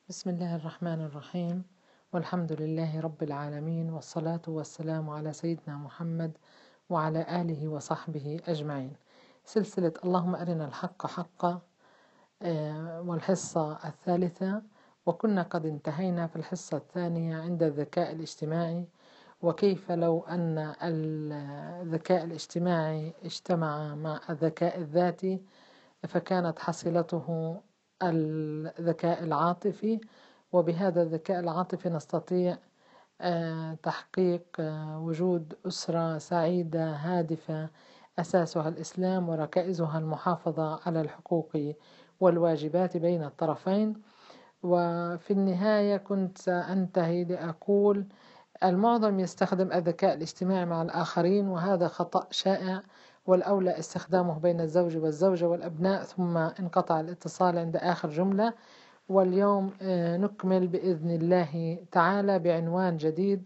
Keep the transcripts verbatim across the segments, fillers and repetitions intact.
بسم الله الرحمن الرحيم، والحمد لله رب العالمين، والصلاة والسلام على سيدنا محمد وعلى آله وصحبه أجمعين. سلسلة اللهم أرنا الحق حقا، والحصة الثالثة، وكنا قد انتهينا في الحصة الثانية عند الذكاء الاجتماعي، وكيف لو أن الذكاء الاجتماعي اجتمع مع الذكاء الذاتي فكانت حصيلته الذكاء العاطفي، وبهذا الذكاء العاطفي نستطيع تحقيق وجود أسرة سعيدة هادفة أساسها الإسلام وركائزها المحافظة على الحقوق والواجبات بين الطرفين. وفي النهاية كنت سأنتهي لأقول المعظم يستخدم الذكاء الاجتماعي مع الآخرين، وهذا خطأ شائع، والأولى استخدامه بين الزوج والزوجة والأبناء، ثم انقطع الاتصال عند آخر جملة. واليوم نكمل بإذن الله تعالى بعنوان جديد.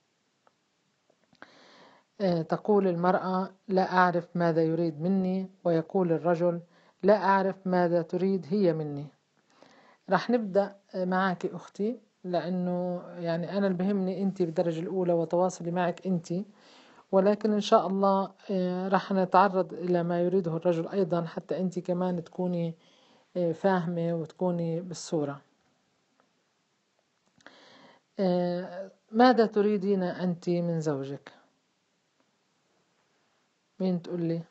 تقول المرأة: لا أعرف ماذا يريد مني، ويقول الرجل: لا أعرف ماذا تريد هي مني. رح نبدأ معك أختي، لأنه يعني أنا البهمني أنت بالدرجة الأولى وتواصلي معك أنت، ولكن إن شاء الله رح نتعرض إلى ما يريده الرجل أيضا، حتى أنت كمان تكوني فاهمة وتكوني بالصورة. ماذا تريدين أنت من زوجك؟ مين تقول لي؟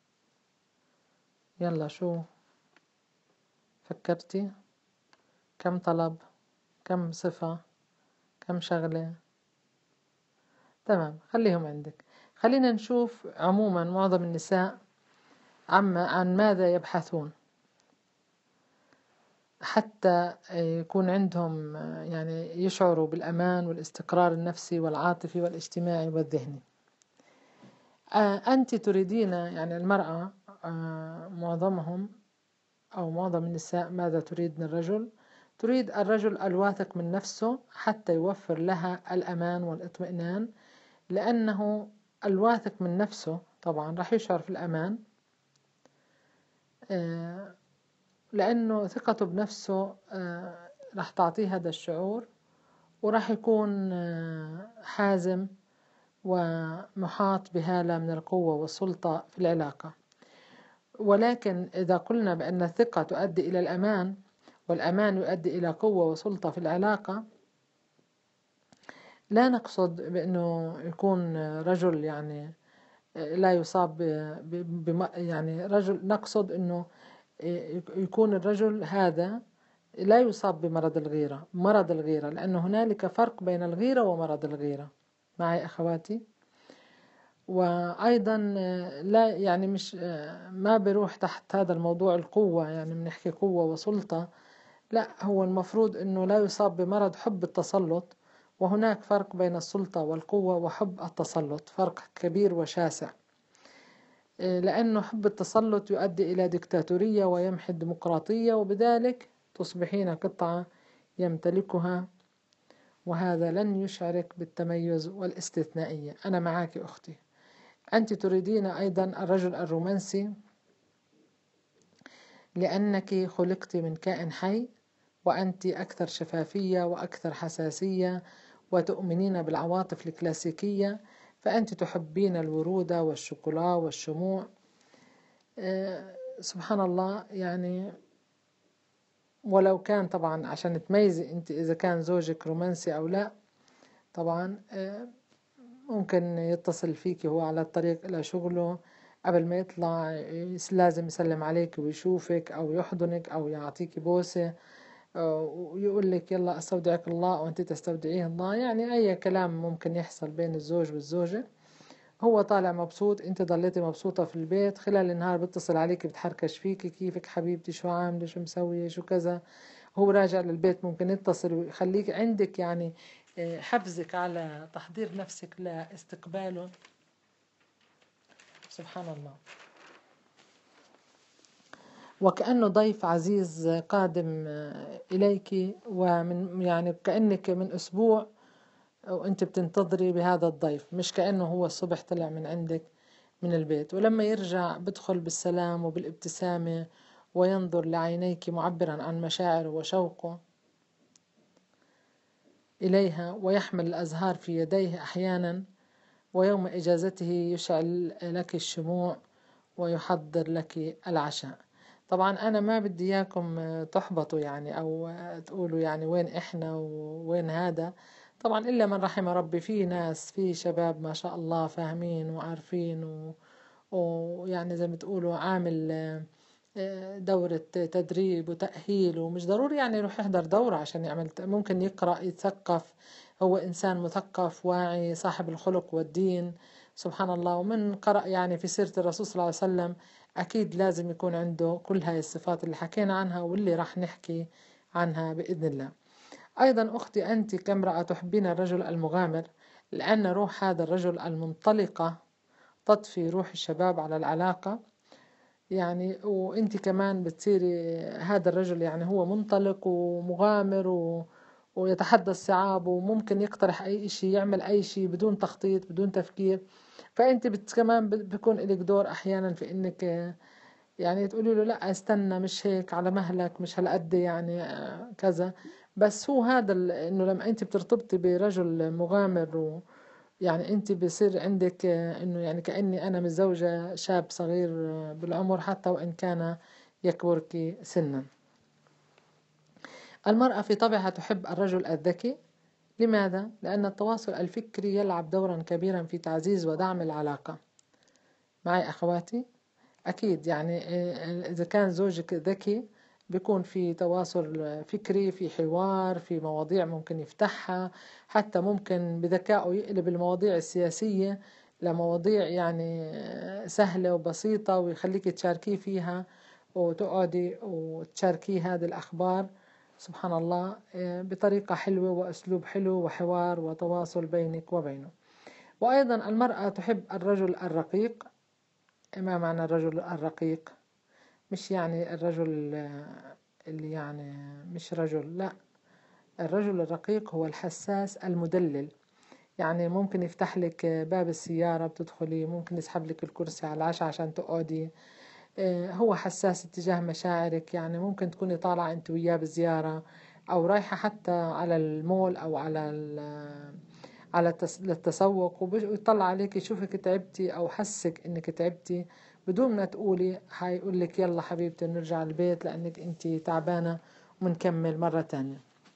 يلا، شو فكرتي؟ كم طلب؟ كم صفة؟ كم شغلة؟ تمام، خليهم عندك. خلينا نشوف عموما معظم النساء عم عن ماذا يبحثون حتى يكون عندهم، يعني يشعروا بالأمان والاستقرار النفسي والعاطفي والاجتماعي والذهني. أنت تريدين، يعني المرأة معظمهم أو معظم النساء ماذا تريد من الرجل؟ تريد الرجل الواثق من نفسه حتى يوفر لها الأمان والاطمئنان، لأنه الواثق من نفسه طبعا رح يشعر في الأمان، لأنه ثقته بنفسه رح تعطيه هذا الشعور، ورح يكون حازم ومحاط بهالة من القوة والسلطة في العلاقة. ولكن إذا قلنا بأن الثقة تؤدي إلى الأمان، والأمان يؤدي إلى قوة وسلطة في العلاقة، لا نقصد بأنه يكون رجل يعني لا يصاب بم يعني رجل نقصد أنه يكون الرجل هذا لا يصاب بمرض الغيرة مرض الغيرة لأنه هنالك فرق بين الغيرة ومرض الغيرة. معي أخواتي؟ وأيضا لا يعني مش ما بيروح تحت هذا الموضوع القوة، يعني بنحكي قوة وسلطة، لا، هو المفروض أنه لا يصاب بمرض حب التسلط، وهناك فرق بين السلطة والقوة وحب التسلط، فرق كبير وشاسع، لأنه حب التسلط يؤدي إلى ديكتاتورية ويمحي الديمقراطية، وبذلك تصبحين قطعة يمتلكها، وهذا لن يشعرك بالتميز والاستثنائية. أنا معك أختي. أنت تريدين أيضا الرجل الرومانسي، لأنك خلقت من كائن حي، وأنت أكثر شفافية وأكثر حساسية، وتؤمنين بالعواطف الكلاسيكية، فأنت تحبين الورودة والشوكولا والشموع. أه سبحان الله، يعني ولو كان طبعا عشان تميزي أنت إذا كان زوجك رومانسي أو لا، طبعا أه ممكن يتصل فيك هو على الطريق إلى شغله، قبل ما يطلع لازم يسلم عليك ويشوفك أو يحضنك أو يعطيك بوسة ويقول لك يلا أستودعك الله وأنت تستودعيه الله. يعني أي كلام ممكن يحصل بين الزوج والزوجة. هو طالع مبسوط، أنت ضليتي مبسوطة في البيت، خلال النهار بتصل عليك بتحركش فيك: كيفك حبيبتي، شو عاملة، شو مسوية، شو كذا. هو راجع للبيت ممكن يتصل ويخليك عندك يعني حفزك على تحضير نفسك لاستقباله. سبحان الله، وكأنه ضيف عزيز قادم إليك، ومن يعني كأنك من أسبوع وأنت بتنتظري بهذا الضيف، مش كأنه هو الصبح طلع من عندك من البيت. ولما يرجع بدخل بالسلام وبالابتسامة وينظر لعينيك معبرا عن مشاعره وشوقه. إليها ويحمل الأزهار في يديه أحيانا، ويوم إجازته يشعل لك الشموع ويحضر لك العشاء. طبعا أنا ما بدي إياكم تحبطوا يعني أو تقولوا يعني وين إحنا ووين هذا. طبعا إلا من رحم ربي، في ناس في شباب ما شاء الله فاهمين وعارفين و... ويعني زي ما تقولوا عامل دورة تدريب وتأهيل، ومش ضروري يعني يروح يحضر دورة عشان يعمل، ممكن يقرأ يتثقف، هو إنسان مثقف واعي صاحب الخلق والدين سبحان الله. ومن قرأ يعني في سيرة الرسول صلى الله عليه وسلم أكيد لازم يكون عنده كل هاي الصفات اللي حكينا عنها واللي راح نحكي عنها بإذن الله. أيضا أختي أنت كامرأة تحبين الرجل المغامر، لأن روح هذا الرجل المنطلقة تطفي روح الشباب على العلاقة يعني، وانت كمان بتصيري هذا الرجل يعني هو منطلق ومغامر و... ويتحدى الصعاب، وممكن يقترح أي شيء، يعمل أي شيء بدون تخطيط بدون تفكير. فأنت بت... كمان بيكون لك دور أحيانا في إنك يعني تقولي له لا استنى، مش هيك، على مهلك، مش هالقد يعني كذا. بس هو هذا ال... إنه لما أنت بترتبطي برجل مغامر و... يعني انت بصير عندك انه يعني كأني انا متزوجة شاب صغير بالعمر حتى وان كان يكبرك سنا. المرأة في طبعها تحب الرجل الذكي. لماذا؟ لأن التواصل الفكري يلعب دورا كبيرا في تعزيز ودعم العلاقة. معي أخواتي؟ أكيد يعني إذا كان زوجك ذكي بيكون في تواصل فكري، في حوار، في مواضيع ممكن يفتحها، حتى ممكن بذكائه يقلب المواضيع السياسية لمواضيع يعني سهلة وبسيطة ويخليك تشاركيه فيها وتقعدي وتشاركيه هذه الأخبار سبحان الله بطريقة حلوة وأسلوب حلو وحوار وتواصل بينك وبينه. وأيضا المرأة تحب الرجل الرقيق. ما معنى الرجل الرقيق؟ مش يعني الرجل اللي يعني مش رجل، لا، الرجل الرقيق هو الحساس المدلل. يعني ممكن يفتح لك باب السيارة بتدخلي، ممكن يسحب لك الكرسي على العشاء عشان تقعدي. هو حساس اتجاه مشاعرك، يعني ممكن تكوني طالعة انت وياه بزيارة او رايحة حتى على المول او على على التسوق ويطلع عليك يشوفك تعبتي او حسك انك تعبتي بدون ما تقولي هيقول لك يلا حبيبتي نرجع البيت لانك انت تعبانة ونكمل مرة تانية.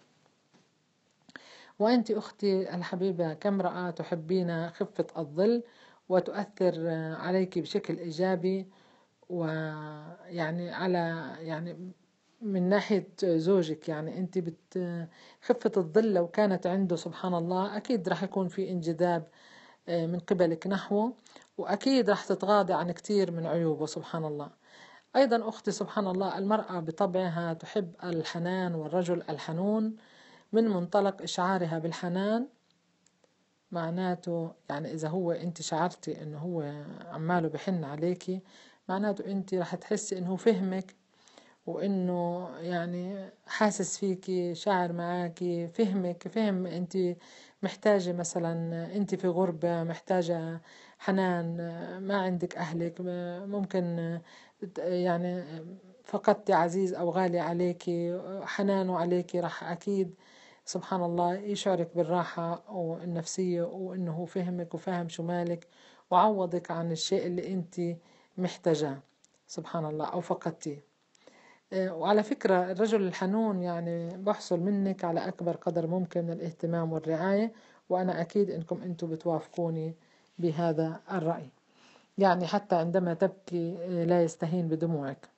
وأنت أختي الحبيبة كامرأة تحبين خفة الظل وتؤثر عليك بشكل إيجابي، ويعني على يعني من ناحية زوجك يعني أنت بت خفة الظل لو كانت عنده سبحان الله أكيد رح يكون في انجذاب من قبلك نحوه، وأكيد رح تتغاضي عن كتير من عيوبه سبحان الله. أيضا أختي سبحان الله المرأة بطبعها تحب الحنان والرجل الحنون من منطلق إشعارها بالحنان. معناته يعني إذا هو أنت شعرتي إنه هو عماله بحن عليكي معناته أنت رح تحسي إنه فهمك وإنه يعني حاسس فيكي، شاعر معاكي، فهمك، فهم أنت محتاجة مثلا، أنت في غربة محتاجة حنان، ما عندك أهلك، ممكن يعني فقدتي عزيز أو غالي عليكي، حنانه عليكي راح أكيد سبحان الله يشعرك بالراحة والنفسية وإنه هو فهمك وفاهم شو مالك وعوضك عن الشيء اللي أنت محتاجاه سبحان الله أو فقدتيه. وعلى فكرة الرجل الحنون يعني بحصل منك على أكبر قدر ممكن من الاهتمام والرعاية، وأنا أكيد إنكم أنتم بتوافقوني بهذا الرأي. يعني حتى عندما تبكي لا يستهين بدموعك.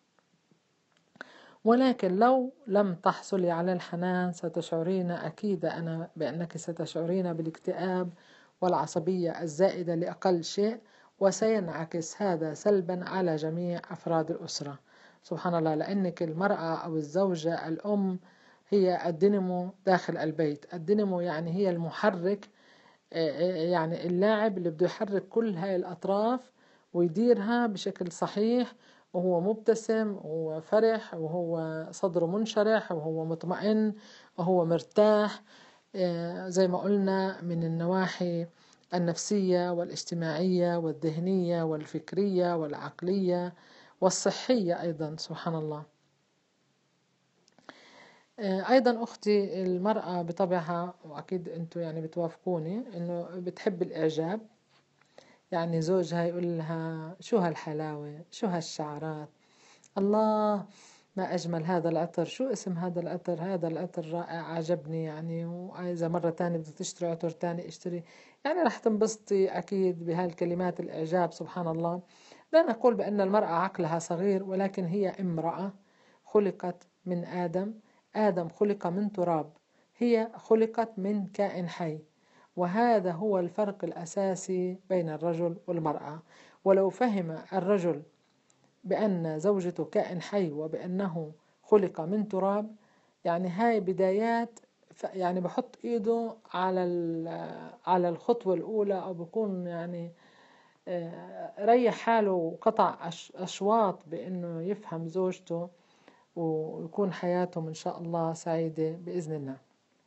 ولكن لو لم تحصلي على الحنان ستشعرين أكيد أنا بأنك ستشعرين بالاكتئاب والعصبية الزائدة لأقل شيء، وسينعكس هذا سلبا على جميع أفراد الأسرة سبحان الله. لأنك المرأة أو الزوجة الأم هي الدينامو داخل البيت. الدينامو يعني هي المحرك، يعني اللاعب اللي بده يحرك كل هاي الأطراف ويديرها بشكل صحيح، وهو مبتسم وهو فرح وهو صدره منشرح وهو مطمئن وهو مرتاح زي ما قلنا من النواحي النفسية والاجتماعية والذهنية والفكرية والعقلية والصحية أيضا سبحان الله. أيضا أختي، المرأة بطبعها، وأكيد أنتوا يعني بتوافقوني، إنه بتحب الإعجاب. يعني زوجها يقول لها شو هالحلاوة، شو هالشعرات، الله ما أجمل هذا العطر، شو اسم هذا العطر، هذا العطر رائع عجبني يعني، وإذا مرة تانية بدك تشتري عطر تاني اشتري. يعني رح تنبسطي أكيد بهالكلمات الإعجاب. سبحان الله. لا نقول بأن المرأة عقلها صغير، ولكن هي امرأة خلقت من آدم. آدم خلق من تراب، هي خلقت من كائن حي. وهذا هو الفرق الأساسي بين الرجل والمرأة. ولو فهم الرجل بأن زوجته كائن حي وبأنه خلق من تراب، يعني هاي بدايات، يعني بحط ايده على على الخطوة الأولى، أو بكون يعني ريح حاله وقطع أشواط بأنه يفهم زوجته، ويكون حياتهم إن شاء الله سعيدة بإذن الله.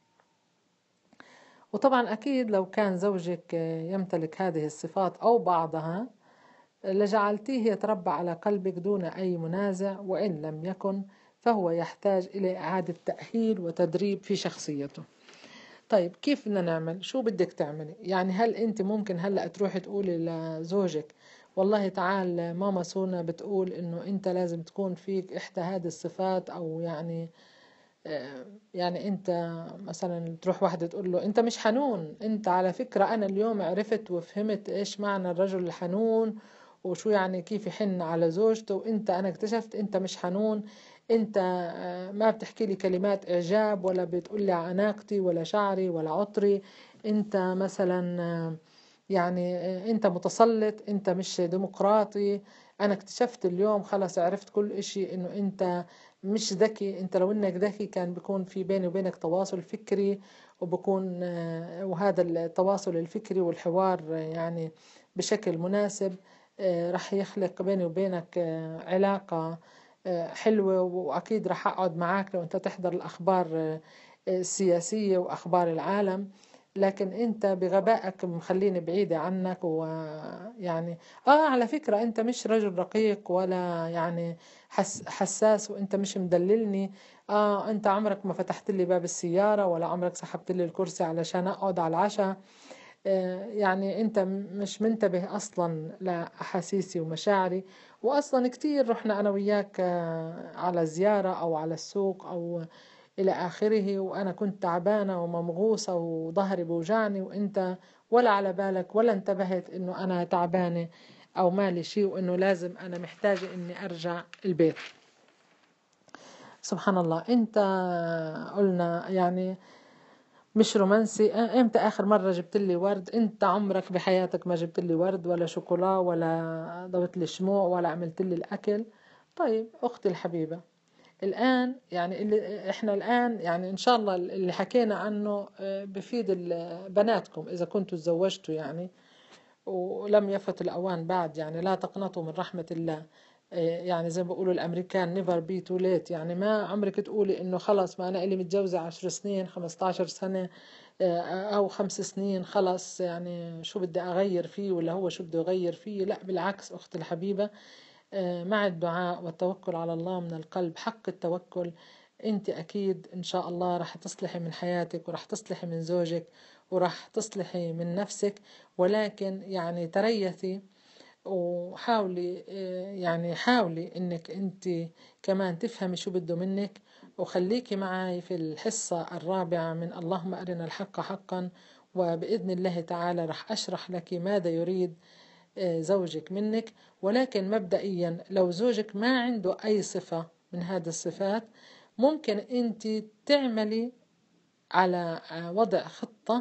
وطبعا أكيد لو كان زوجك يمتلك هذه الصفات أو بعضها لجعلتيه يتربى على قلبك دون أي منازع، وإن لم يكن فهو يحتاج إلى إعادة تأهيل وتدريب في شخصيته. طيب كيف بدنا نعمل؟ شو بدك تعملي؟ يعني هل أنت ممكن هلأ تروحي تقولي لزوجك والله تعال ماما سونا بتقول إنه أنت لازم تكون فيك إحدى هذه الصفات، أو يعني يعني أنت مثلا تروح واحدة تقول له أنت مش حنون، أنت على فكرة أنا اليوم عرفت وفهمت إيش معنى الرجل الحنون، وشو يعني كيف يحن على زوجته، وأنت أنا اكتشفت أنت مش حنون، أنت ما بتحكي لي كلمات إعجاب، ولا بتقول لي عناقتي ولا شعري ولا عطري، أنت مثلا يعني أنت متسلط، أنت مش ديمقراطي. أنا اكتشفت اليوم خلاص، عرفت كل إشي إنه أنت مش ذكي. أنت لو إنك ذكي كان بيكون في بيني وبينك تواصل فكري، وبكون وهذا التواصل الفكري والحوار يعني بشكل مناسب رح يخلق بيني وبينك علاقة حلوة. وأكيد رح أقعد معك لو أنت تحضر الأخبار السياسية وأخبار العالم، لكن انت بغبائك مخليني بعيدة عنك. ويعني اه على فكرة انت مش رجل رقيق ولا يعني حس حساس، وانت مش مدللني. اه انت عمرك ما فتحت لي باب السيارة، ولا عمرك سحبت لي الكرسي علشان اقعد على العشاء. آه يعني انت مش منتبه اصلا لاحاسيسي ومشاعري. واصلا كتير رحنا انا وياك آه على زيارة او على السوق او إلى آخره، وأنا كنت تعبانة وممغوصة وظهري بوجعني، وإنت ولا على بالك ولا انتبهت إنه أنا تعبانة أو مالي شيء، وإنه لازم أنا محتاجة إني أرجع البيت. سبحان الله. أنت قلنا يعني مش رومانسي. إمتى آخر مرة جبت لي ورد؟ أنت عمرك بحياتك ما جبت لي ورد ولا شوكولا ولا ضوت لي شموع ولا عملت لي الأكل. طيب أختي الحبيبة، الآن يعني اللي إحنا الآن يعني إن شاء الله اللي حكينا عنه بفيد بناتكم إذا كنتوا تزوجتوا يعني ولم يفت الأوان بعد. يعني لا تقنطوا من رحمة الله. يعني زي ما بيقولوا الأمريكان never be too late. يعني ما عمرك تقولي إنه خلص ما أنا إلي متجوزة عشر سنين خمستاشر سنة أو خمس سنين خلص يعني شو بدي أغير فيه، ولا هو شو بده يغير فيه. لا بالعكس أختي الحبيبة، مع الدعاء والتوكل على الله من القلب حق التوكل انت اكيد ان شاء الله رح تصلحي من حياتك، ورح تصلحي من زوجك، ورح تصلحي من نفسك. ولكن يعني تريثي وحاولي، يعني حاولي انك انت كمان تفهمي شو بده منك. وخليكي معي في الحصة الرابعة من اللهم أرنا الحق حقا، وبإذن الله تعالى رح أشرح لك ماذا يريد زوجك منك. ولكن مبدئيا لو زوجك ما عنده أي صفة من هذه الصفات، ممكن أنت تعملي على وضع خطة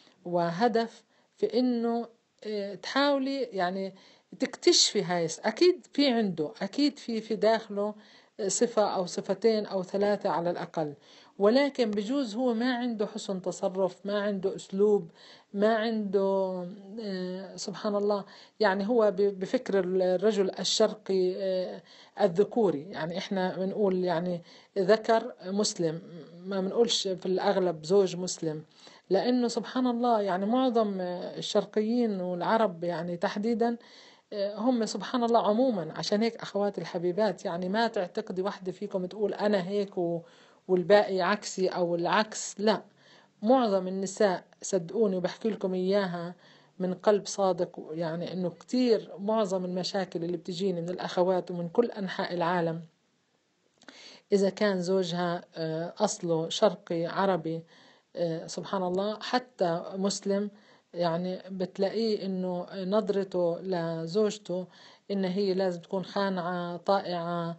وهدف في إنه تحاولي يعني تكتشفي هاي. أكيد في عنده، أكيد في في داخله صفة أو صفتين أو ثلاثة على الأقل، ولكن بجوز هو ما عنده حسن تصرف، ما عنده أسلوب، ما عنده سبحان الله. يعني هو بفكر الرجل الشرقي الذكوري، يعني إحنا بنقول يعني ذكر مسلم، ما بنقولش في الأغلب زوج مسلم. لأنه سبحان الله يعني معظم الشرقيين والعرب يعني تحديدا هم سبحان الله عموما. عشان هيك أخواتي الحبيبات يعني ما تعتقدي واحدة فيكم تقول أنا هيك و والباقي عكسي أو العكس، لا. معظم النساء صدقوني وبحكي لكم إياها من قلب صادق، يعني إنه كتير معظم المشاكل اللي بتجيني من الأخوات ومن كل أنحاء العالم، إذا كان زوجها أصله شرقي عربي سبحان الله حتى مسلم، يعني بتلاقيه إنه نظرته لزوجته إن هي لازم تكون خانعة طائعة،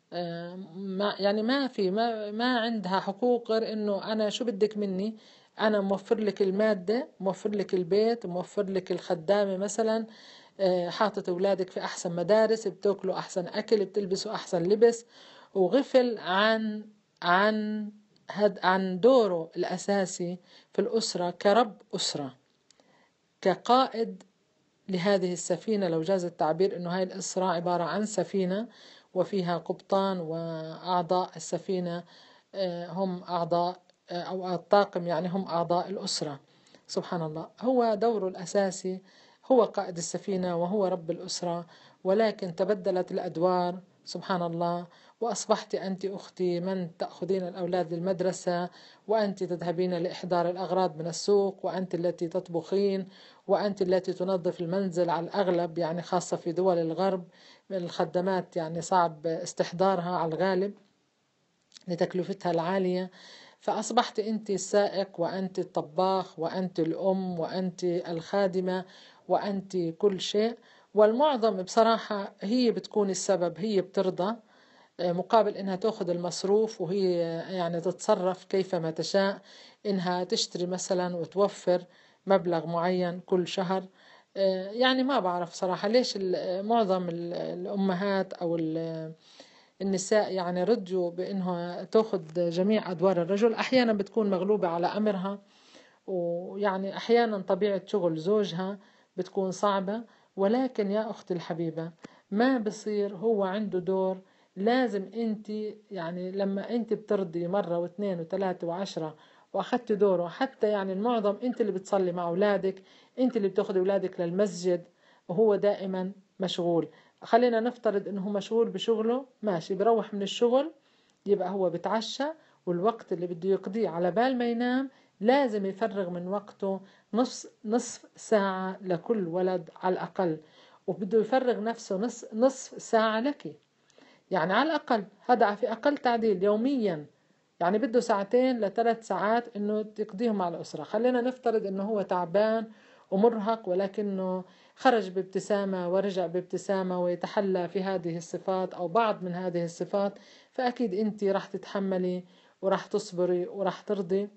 ما يعني ما في ما ما عندها حقوق غير إنه أنا شو بدك مني، أنا موفر لك المادة، موفر لك البيت، موفر لك الخدامة مثلا، حاطط أولادك في أحسن مدارس، بتاكلوا أحسن أكل، بتلبسوا أحسن لبس، وغفل عن عن هد عن دوره الأساسي في الأسرة كرب أسرة، كقائد لهذه السفينة، لو جاز التعبير إنه هاي الأسرة عبارة عن سفينة وفيها قبطان، وأعضاء السفينة هم أعضاء أو الطاقم، يعني هم أعضاء الأسرة. سبحان الله، هو دوره الأساسي هو قائد السفينة وهو رب الأسرة، ولكن تبدلت الأدوار سبحان الله، وأصبحت أنت أختي من تأخذين الأولاد للمدرسة، وأنت تذهبين لإحضار الأغراض من السوق، وأنت التي تطبخين، وأنت التي تنظف المنزل على الأغلب، يعني خاصة في دول الغرب من الخدمات يعني صعب استحضارها على الغالب لتكلفتها العالية. فأصبحت أنت السائق، وأنت الطباخ، وأنت الأم، وأنت الخادمة، وأنت كل شيء. والمعظم بصراحة هي بتكون السبب، هي بترضى مقابل إنها تأخذ المصروف، وهي يعني تتصرف كيفما تشاء، إنها تشتري مثلا وتوفر مبلغ معين كل شهر. يعني ما بعرف صراحة ليش معظم الأمهات أو النساء يعني رضيوا بأنها تأخذ جميع أدوار الرجل. أحيانا بتكون مغلوبة على أمرها، ويعني أحيانا طبيعة شغل زوجها بتكون صعبة، ولكن يا أختي الحبيبة ما بصير هو عنده دور. لازم أنت يعني لما أنت بترضي مرة واثنين وثلاثة وعشرة وأخذت دوره، حتى يعني المعظم أنت اللي بتصلي مع أولادك، أنت اللي بتاخذ أولادك للمسجد، وهو دائما مشغول. خلينا نفترض أنه مشغول بشغله، ماشي، بروح من الشغل يبقى هو بتعشى، والوقت اللي بده يقضيه على بال ما ينام لازم يفرغ من وقته نص نصف ساعة لكل ولد على الأقل، وبده يفرغ نفسه نص نصف ساعة لك، يعني على الأقل هذا في أقل تعديل يوميا، يعني بده ساعتين لثلاث ساعات إنه تقضيهم مع الأسرة. خلينا نفترض إنه هو تعبان ومرهق، ولكنه خرج بابتسامة ورجع بابتسامة ويتحلى في هذه الصفات أو بعض من هذه الصفات، فأكيد أنت راح تتحملي وراح تصبري وراح ترضي.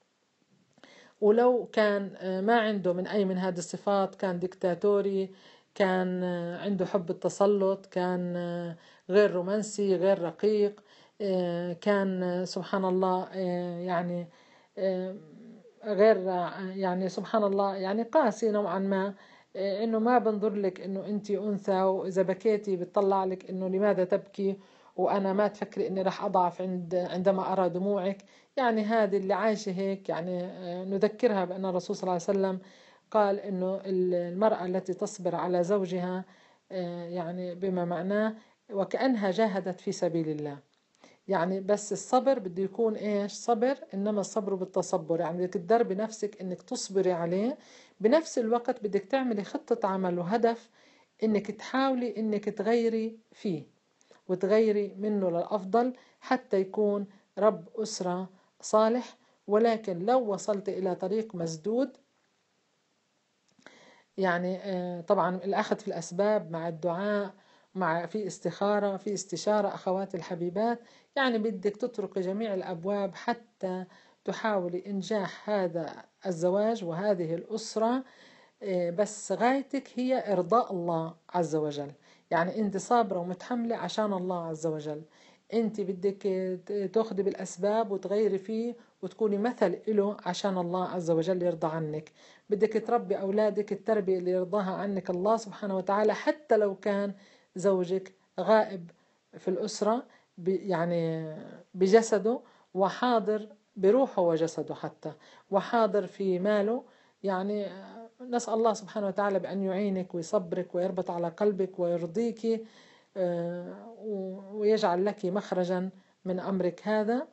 ولو كان ما عنده من أي من هذه الصفات، كان ديكتاتوري، كان عنده حب التسلط، كان غير رومانسي، غير رقيق، كان سبحان الله يعني غير يعني سبحان الله يعني قاسي نوعا ما، انه ما بنظر لك انه انت انثى، واذا بكيتي بتطلع لك انه لماذا تبكي، وانا ما تفكري اني راح اضعف عند عندما ارى دموعك. يعني هذه اللي عايشه هيك، يعني نذكرها بان الرسول صلى الله عليه وسلم قال انه المرأة التي تصبر على زوجها يعني بما معناه وكأنها جاهدت في سبيل الله. يعني بس الصبر بده يكون ايش؟ صبر، انما الصبر بالتصبر، يعني بدك تدربي نفسك انك تصبري عليه، بنفس الوقت بدك تعملي خطة عمل وهدف انك تحاولي انك تغيري فيه وتغيري منه للأفضل حتى يكون رب أسرة صالح. ولكن لو وصلت إلى طريق مسدود، يعني طبعا الأخذ في الأسباب مع الدعاء، مع في استخارة، في استشارة أخواتي الحبيبات، يعني بدك تطرق جميع الأبواب حتى تحاولي إنجاح هذا الزواج وهذه الأسرة. بس غايتك هي إرضاء الله عز وجل، يعني أنت صابرة ومتحملة عشان الله عز وجل. أنت بدك تأخذي بالأسباب وتغيري فيه وتكوني مثل له عشان الله عز وجل يرضى عنك. بدك تربي أولادك التربية اللي يرضاها عنك الله سبحانه وتعالى، حتى لو كان زوجك غائب في الأسرة يعني بجسده، وحاضر بروحه وجسده حتى، وحاضر في ماله. يعني نسأل الله سبحانه وتعالى بأن يعينك ويصبرك ويربط على قلبك ويرضيك ويجعل لك مخرجا من أمرك هذا.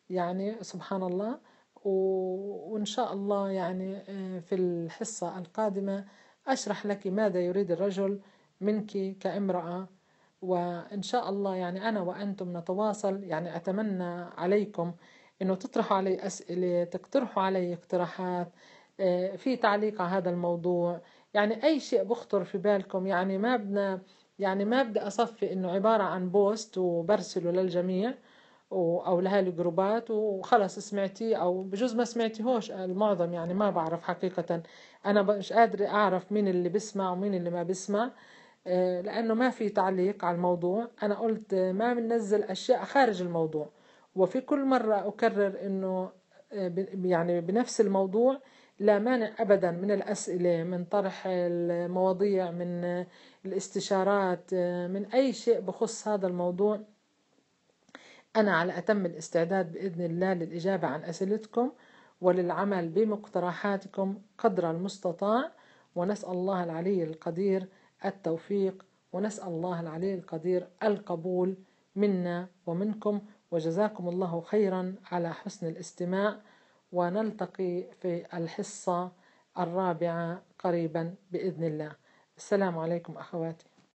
يعني سبحان الله. وإن شاء الله يعني في الحصة القادمة أشرح لك ماذا يريد الرجل منك كامرأة. وإن شاء الله يعني أنا وأنتم نتواصل. يعني أتمنى عليكم إنه تطرحوا علي أسئلة، تقترحوا علي اقتراحات في تعليق على هذا الموضوع. يعني أي شيء بخطر في بالكم. يعني ما بدنا يعني ما بدي أصفي إنه عبارة عن بوست وبرسله للجميع أو لهاي الجروبات وخلص سمعتيه، أو بجوز ما سمعتيهوش المعظم. يعني ما بعرف حقيقة، أنا مش قادرة أعرف مين اللي بسمع ومين اللي ما بسمع، لأنه ما في تعليق على الموضوع. أنا قلت ما بننزل أشياء خارج الموضوع. وفي كل مرة أكرر إنه يعني بنفس الموضوع لا مانع أبدا من الأسئلة، من طرح المواضيع، من الاستشارات، من أي شيء بخص هذا الموضوع. أنا على أتم الاستعداد بإذن الله للإجابة عن أسئلتكم وللعمل بمقترحاتكم قدر المستطاع. ونسأل الله العلي القدير التوفيق، ونسأل الله العلي القدير القبول منا ومنكم. وجزاكم الله خيرا على حسن الاستماع، ونلتقي في الحصة الرابعة قريبا بإذن الله. السلام عليكم أخواتي.